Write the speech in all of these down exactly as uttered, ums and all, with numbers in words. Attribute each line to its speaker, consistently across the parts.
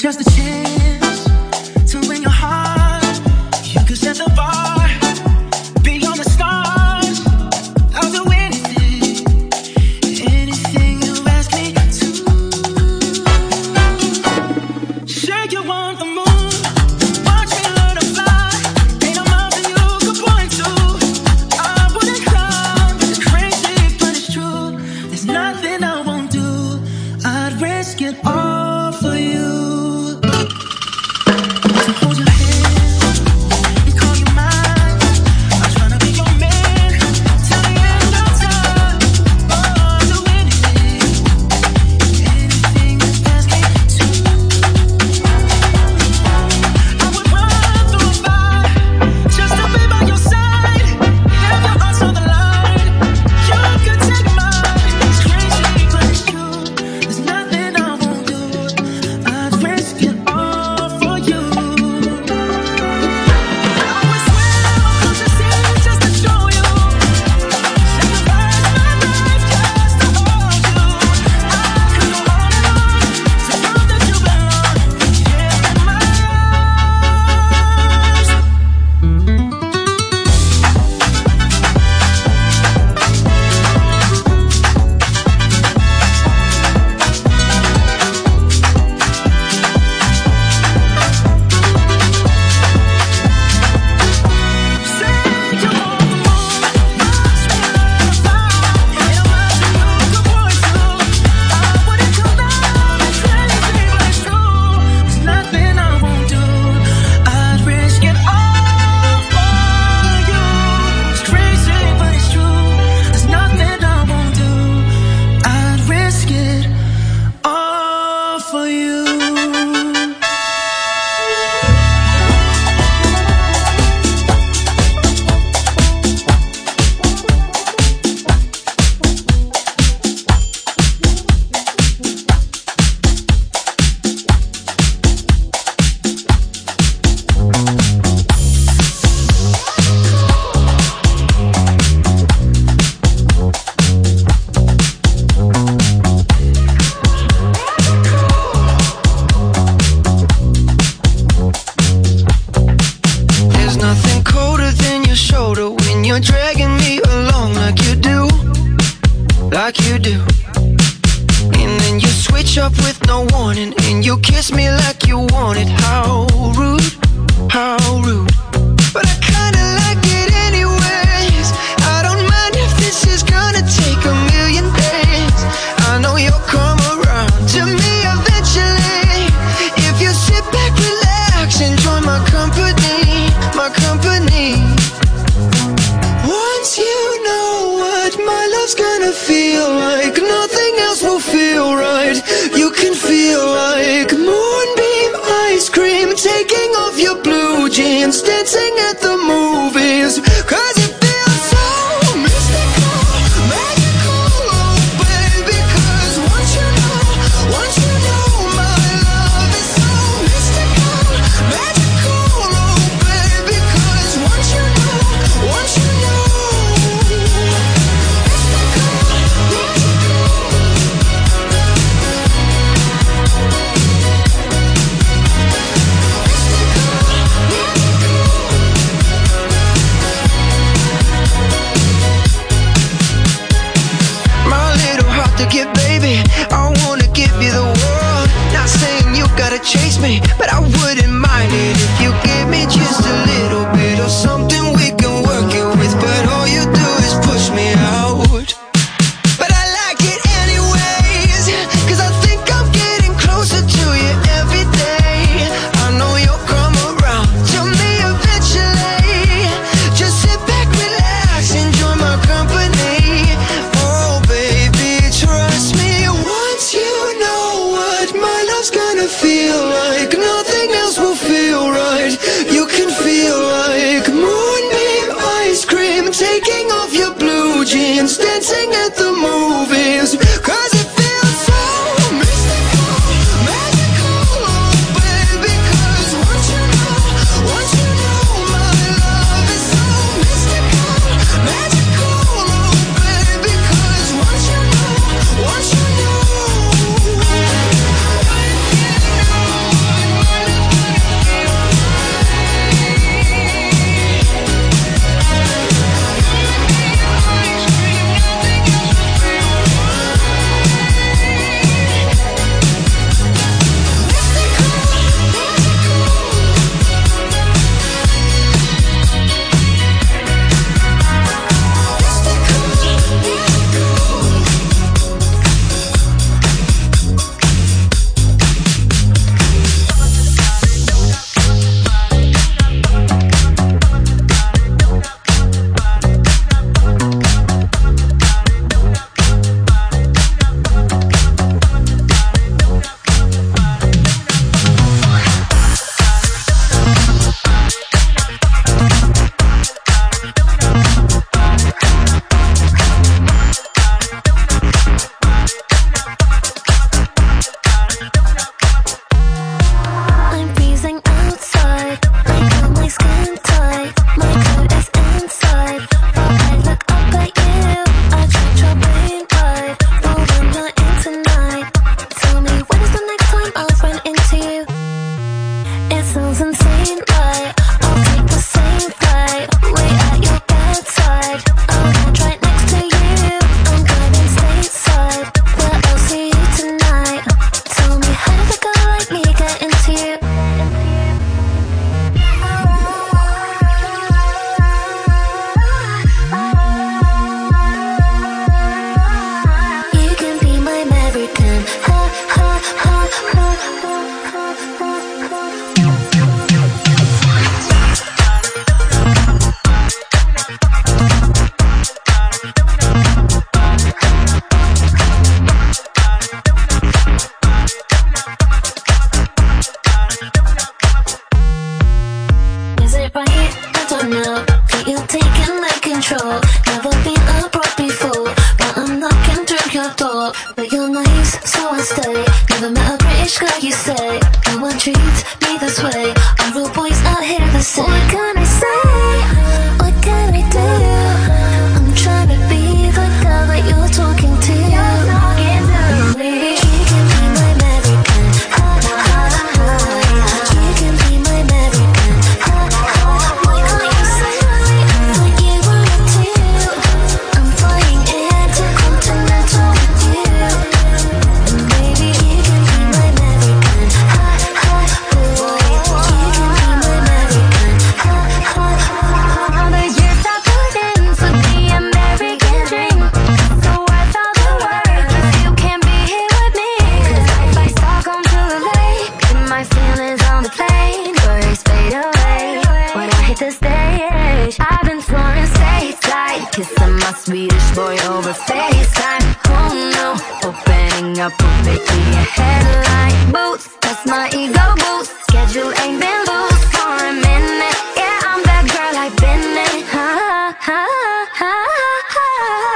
Speaker 1: Just a chance to win your heart. You could set the bar beyond the stars. I'll do anything, anything you ask me to. Say you want the moon, watch me learn to fly. Ain't a mountain you could point to. I wouldn't climb, it's crazy but it's true. There's nothing I won't do. I'd risk it all for you. Hold your hand and call you mine. I'm trying to be your man till the end of time. Oh, I'll do anything, anything you ask me to. I would run through a fire just to be by your side. If your heart's on the line, you could take mine. It's crazy, but it's true. There's nothing I won't do. I'd risk it all for you. There's nothing colder than your shoulder when you're dragging me along like you do, like you do. And then you switch up with no warning and you kiss me like you want it. How rude, how rude. But I kinda like it anyways. I don't mind if this is gonna take a million days. I know you'll come around to me eventually. If you sit back, relax, enjoy my company, my company. Once you know what my love's gonna feel like, nothing else will feel right. You can feel like moonbeam ice cream, taking off your blue jeans, dancing at the movies. Cause it feels so mystical, magical, oh baby. Cause once you know, once you know my love is so mystical, magical, oh baby. Cause once you know, once you know, my little heart to give, baby. I wanna give you the world. Not saying you gotta chase me, but I wouldn't mind it if you gave me just a little bit of something we can work it with. But all you do is push me out. But I like it anyways, cause I think I'm getting closer to you every day. I know you'll come around to me eventually. Just sit back, relax, enjoy my company. Oh baby, trust me. Once you know what my love's gonna feel like, nothing else will feel right. You can feel like moonbeam ice cream, taking off your blue jeans, dancing at the movies. Cause it feels so mystical, magical, oh baby. Cause once you know, once you know my love is so mystical, magical, oh baby. Cause once you know, once you know, once you know.
Speaker 2: control. Never been a broke before, but I'm knocking through your door. But you're nice, so I stay. Never met a British girl, you say. No one treats me this way. All real boys out here the same. What can I say? What can I do? I'm trying to be the girl that you're talking to. You're talking to me. You can be my American. Ha ha ha. You can be my American. Ha ha. Why can't you say what you wanna do? I'm flying intercontinental with you. And baby, you can be my American. Ha ha. You can be my American. Ha ha. All the years I put in for the American dream. So worth all the work if you can't be here with me. 'Cause if I stalk onto the lake, and my feelings on the plane, worries fade away when I hit the stage. I've been touring stateside, kissing my Swedish boy over FaceTime. Oh no, opening up will make me a headline. Boots, that's my ego boost. Schedule ain't been loose for a minute. Yeah, I'm that girl, I've been it. Ha ha ha ha.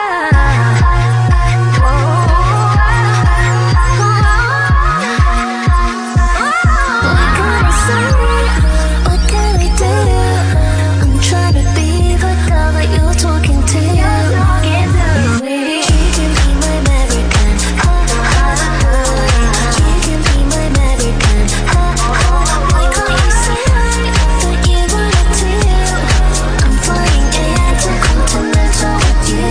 Speaker 2: What can I say? What can I do? I'm trying to be the girl that you're talking to. You're talking to me. You can be my American. Ha ha ha. You can be my American. Ha ha. Why can't you say what you wanna do? I'm flying intercontinental with you.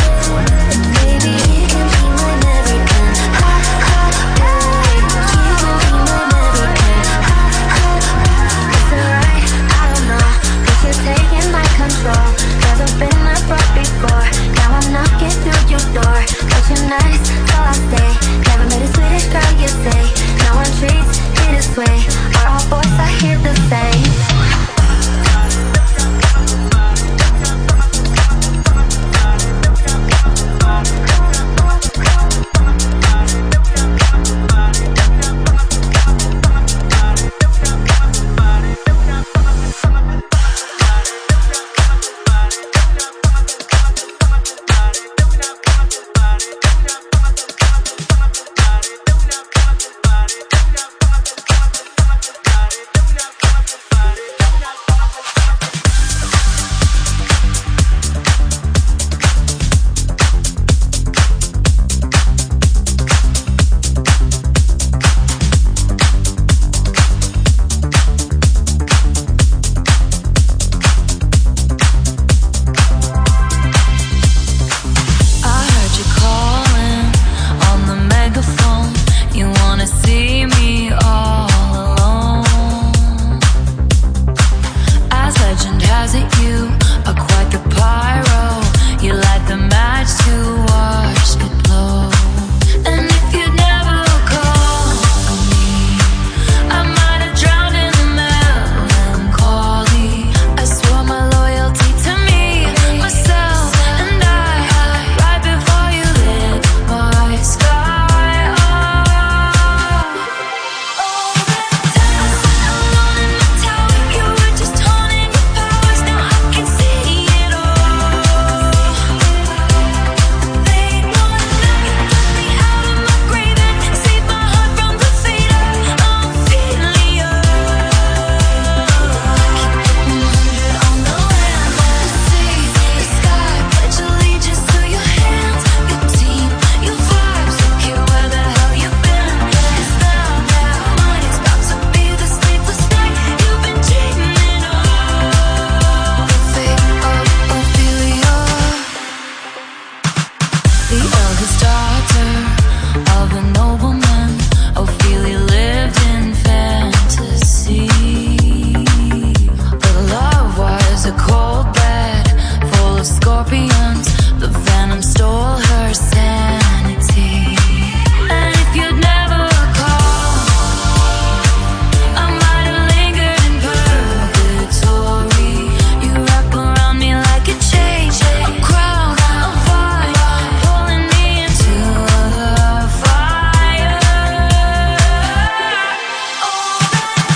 Speaker 2: And baby, you can be my American. Ha ha. You can be my American. Ha ha. It's alright, I don't know if you're taking my control. Never been that broke before. Now I'm knocking through your door. But you're nice, so I'll stay. Never met a Swedish girl, you say. No one treats me this way. Are all boys I hear the same?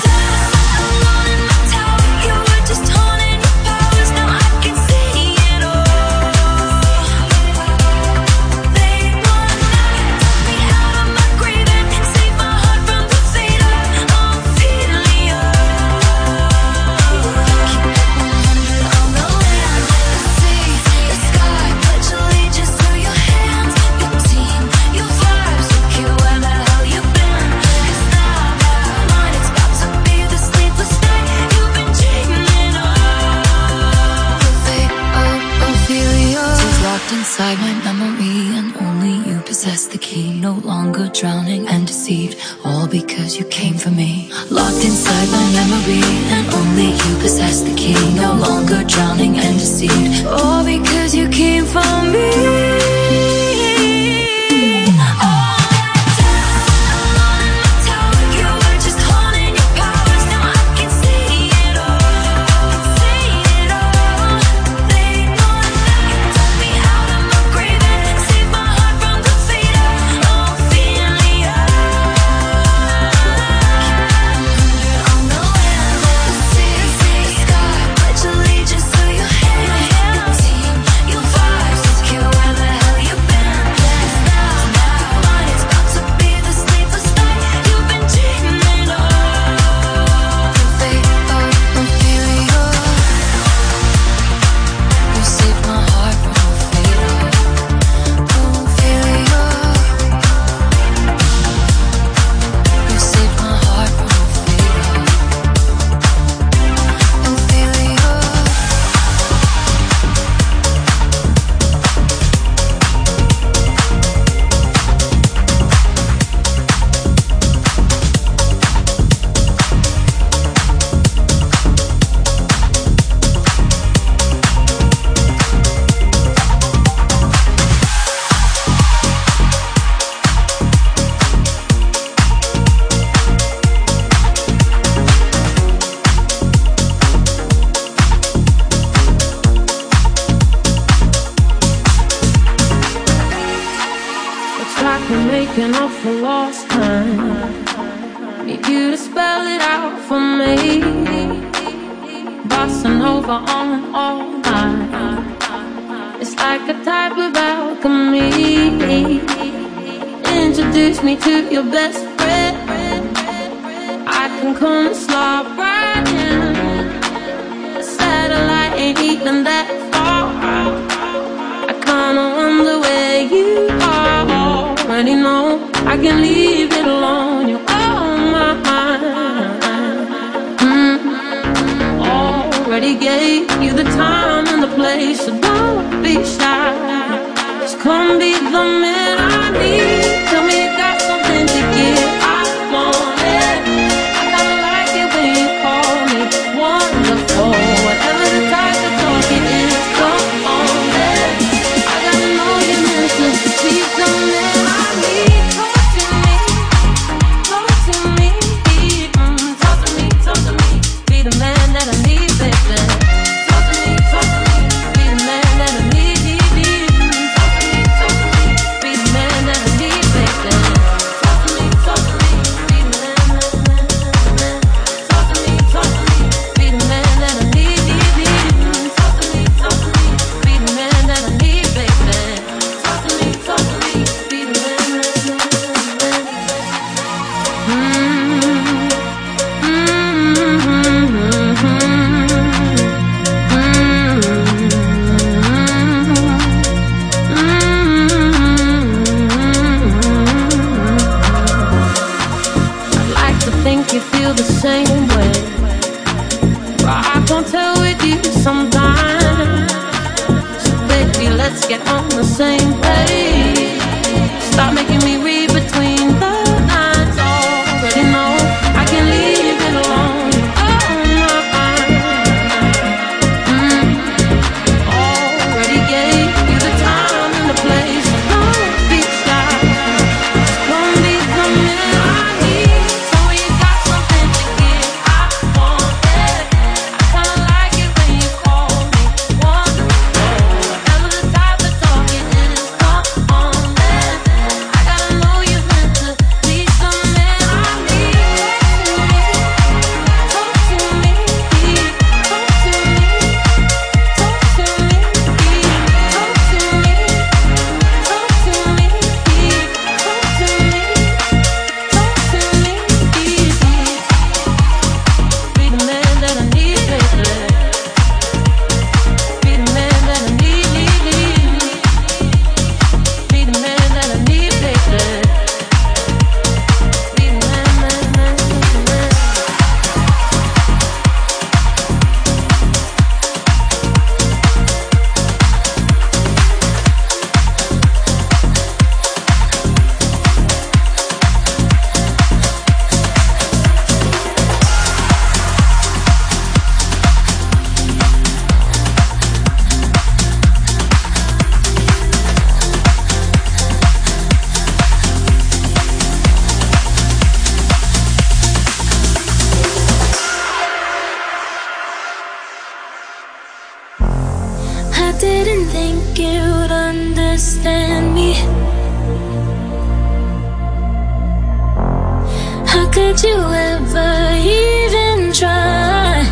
Speaker 3: It all
Speaker 2: Inside my memory, and only you possess the key. No longer drowning and deceived, all because you came for me. Locked inside my memory, and only you possess the key. No longer drowning and deceived, all because you came for me.
Speaker 3: Making up for lost time. Need you to spell it out for me. Bossing over on all night. It's like a type of alchemy. Introduce me to your best friend. I can come and slide right in. The satellite ain't even that far. I kinda wonder where you are. Already know I can leave it alone. You're on my mind. mm. Already gave you the time and the place, so don't be shy. Just come be the man I need. Tell me you got something to give. I want it. I kinda like it when you call me wonderful. Whatever the type of talk it is, come on then. I gotta know you miss it. Please don't let I gotta know
Speaker 2: didn't think you'd understand me. How could you ever even try?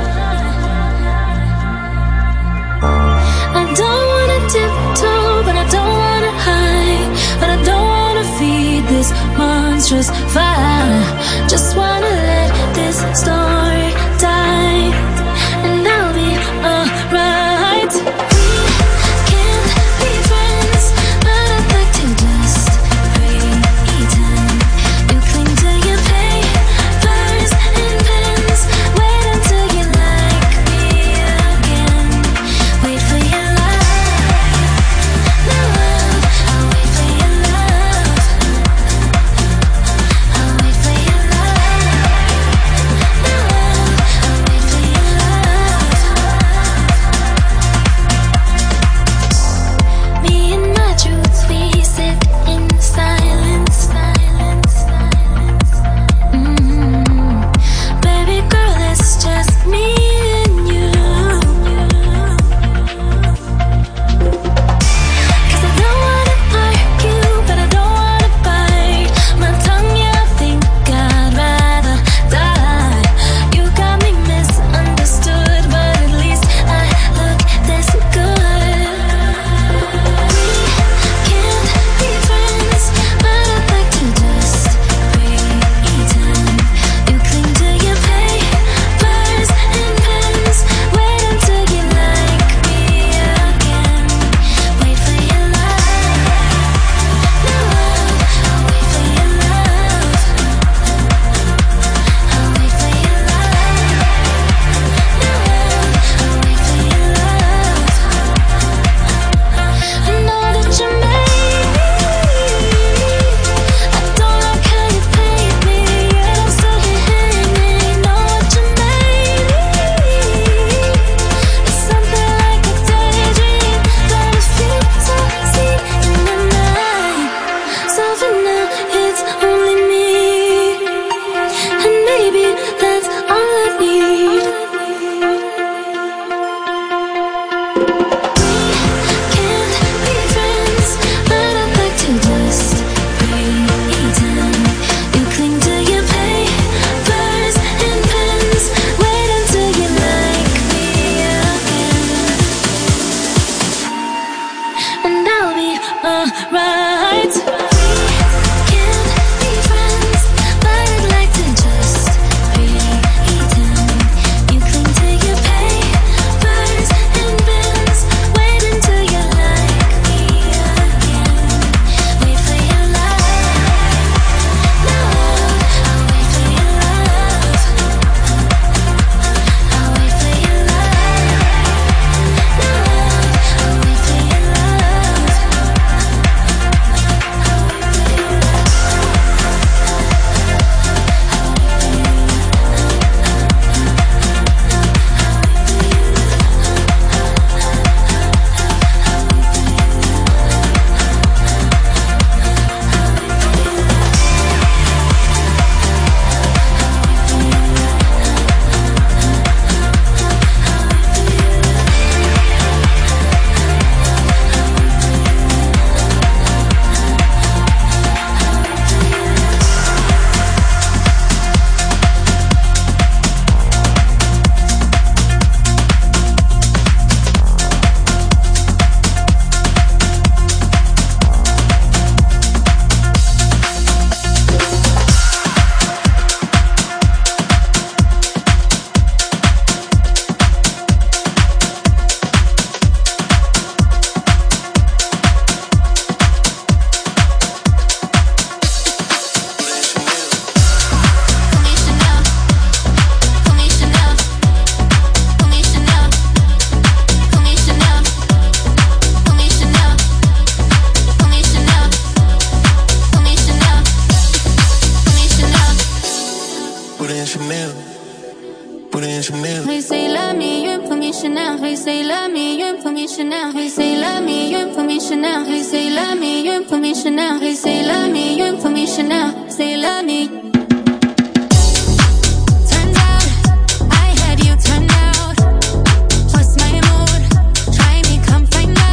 Speaker 2: I don't wanna tiptoe, but I don't wanna hide. But I don't wanna feed this monstrous fire. Just wanna let this story die, and I'll be alright. We can't be friends, but I'd like to just pretend. You cling to your papers and pens. Wait until you like me again. Wait for your love, no love. I'll wait for your love. I'll wait for your love, no love. I'll wait for your love. Me and my truths, we sit in silence, silence, silence. Mm-hmm. Baby girl, it's just me and you. 'Cause I don't wanna argue, but I don't wanna bite my tongue. Yeah, I think I'd rather die. You got me misunderstood, but at least I look this good. We can't be friends, but I'd like to just pretend. You cling to your papers and pens. Wait until you like me again. Wait for your love, no love. I'll wait for your love. I'll wait for your love, no love. I'll wait for your love. I know that you made me. I don't like how you played me, yet I'm still here hanging. Know what you made me. It's something like a daydream that I feel so see in the night. So for now, it's only me, and maybe that's all I need. We can't be friends, but I'd like to just pretend. You cling to your papers and pens. Wait until you like me again, and I'll be alright. We can't be friends, but I'd like to just pretend. You cling to your papers and pens. Wait until you like me again. Wait for your love, no love. I'll wait for your love. I'll wait for your love, no love. I'll wait for your love.
Speaker 4: Chanel. Hey, say love me, you for me Chanel. Hey, say love me, you for me Chanel. Hey, say love me, you for me Chanel. Say love me. Turns out I had you turned out. Plus my mood. Try me, come find out.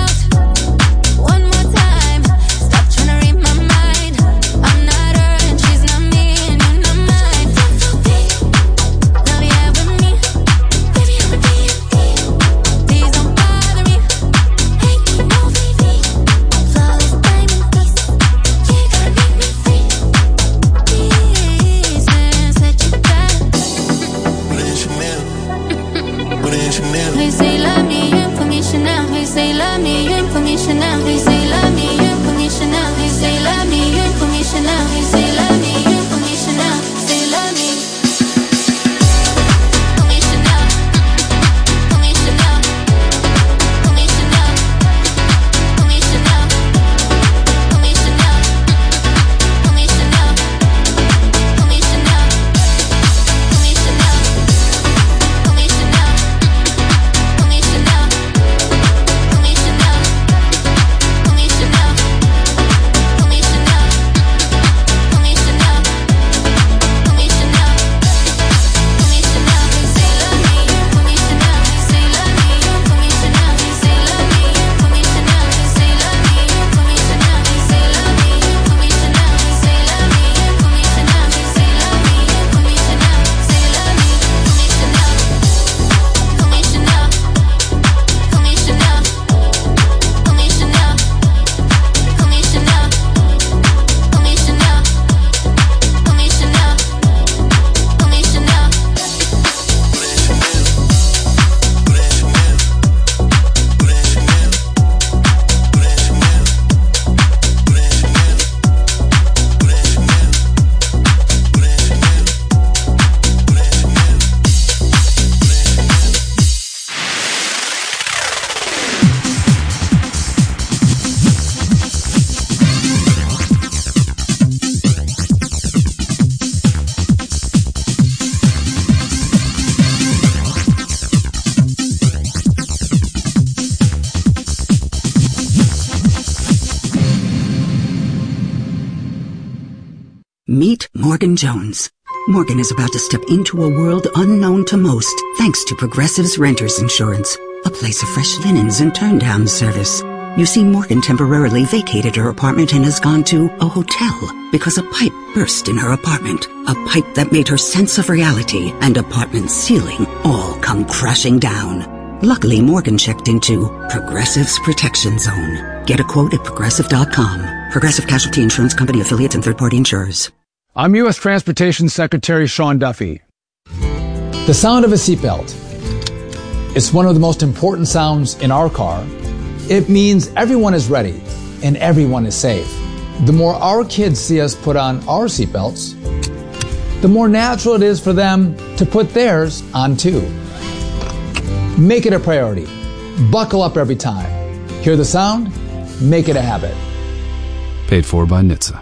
Speaker 5: Meet Morgan Jones. Morgan is about to step into a world unknown to most, thanks to Progressive's Renters Insurance, a place of fresh linens and turn-down service. You see, Morgan temporarily vacated her apartment and has gone to a hotel because a pipe burst in her apartment. A pipe that made her sense of reality and apartment ceiling all come crashing down. Luckily, Morgan checked into Progressive's Protection Zone. Get a quote at Progressive dot com. Progressive Casualty Insurance Company affiliates and third-party insurers.
Speaker 6: I'm U S Transportation Secretary Sean Duffy. The sound of a seatbelt. It's one of the most important sounds in our car. It means everyone is ready and everyone is safe. The more our kids see us put on our seatbelts, the more natural it is for them to put theirs on too. Make it a priority. Buckle up every time. Hear the sound? Make it a habit.
Speaker 7: Paid for by N H T S A.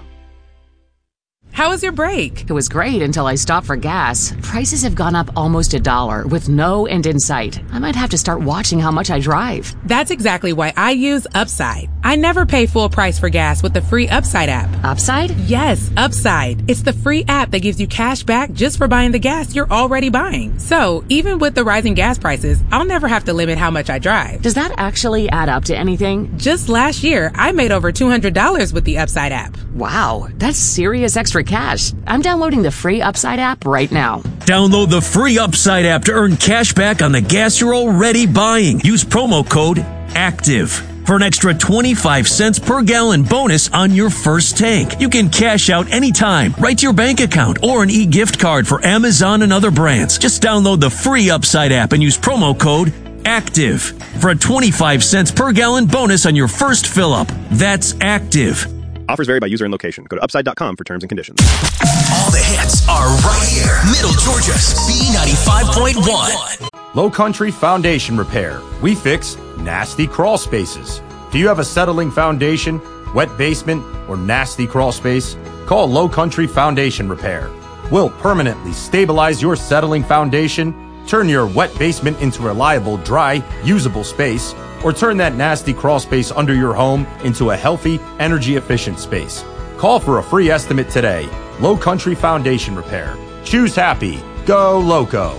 Speaker 8: How was your break?
Speaker 9: It was great until I stopped for gas. Prices have gone up almost a dollar with no end in sight. I might have to start watching how much I drive.
Speaker 8: That's exactly why I use Upside. I never pay full price for gas with the free Upside app.
Speaker 9: Upside?
Speaker 8: Yes, Upside. It's the free app that gives you cash back just for buying the gas you're already buying. So, even with the rising gas prices, I'll never have to limit how much I drive.
Speaker 9: Does that actually add up to anything?
Speaker 8: Just last year, I made over two hundred dollars with the Upside app.
Speaker 9: Wow, that's serious extra cash. I'm downloading the free Upside app right now.
Speaker 10: Download the free Upside app to earn cash back on the gas you're already buying. Use promo code ACTIVE for an extra twenty-five cents per gallon bonus on your first tank. You can cash out anytime, right to your bank account, or an e-gift card for Amazon and other brands. Just download the free Upside app and use promo code ACTIVE for a twenty-five cents per gallon bonus on your first fill-up. That's ACTIVE.
Speaker 11: Offers vary by user and location. Go to upside dot com for terms and conditions.
Speaker 12: All the hits are right here. Middle Georgia's B ninety-five point one.
Speaker 13: Low Country Foundation Repair. We fix nasty crawl spaces. Do you have a settling foundation, wet basement, or nasty crawl space? Call Low Country Foundation Repair. We'll permanently stabilize your settling foundation, turn your wet basement into reliable, dry, usable space, or turn that nasty crawl space under your home into a healthy, energy-efficient space. Call for a free estimate today. Low Country Foundation Repair. Choose happy. Go Loco.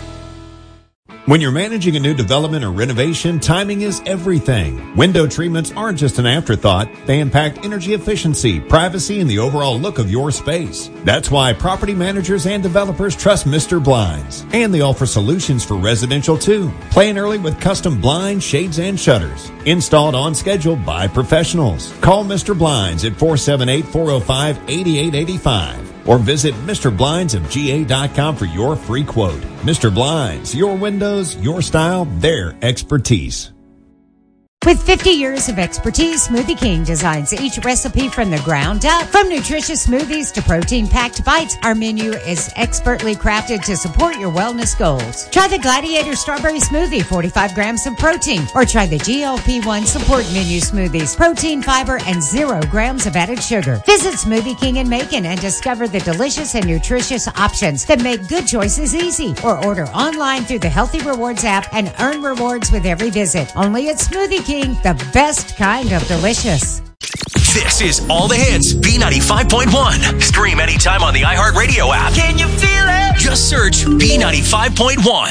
Speaker 14: When you're managing a new development or renovation, timing is everything. Window treatments aren't just an afterthought. They impact energy efficiency, privacy, and the overall look of your space. That's why property managers and developers trust Mister Blinds. And they offer solutions for residential too. Plan early with custom blinds, shades, and shutters. Installed on schedule by professionals. Call Mister Blinds at four seven eight, four oh five, eight eight eight five. Or visit Mister Blinds of G A dot com for your free quote. Mister Blinds, your windows, your style, their expertise.
Speaker 15: With fifty years of expertise, Smoothie King designs each recipe from the ground up. From nutritious smoothies to protein-packed bites, our menu is expertly crafted to support your wellness goals. Try the Gladiator Strawberry Smoothie, forty-five grams of protein. Or try the G L P one Support Menu Smoothies, protein, fiber, and zero grams of added sugar. Visit Smoothie King in Macon and discover the delicious and nutritious options that make good choices easy. Or order online through the Healthy Rewards app and earn rewards with every visit. Only at Smoothie King, the best kind of delicious.
Speaker 12: This is All the Hits, B ninety-five point one. Stream anytime on the iHeartRadio app. Can you feel it? Just search B ninety-five point one.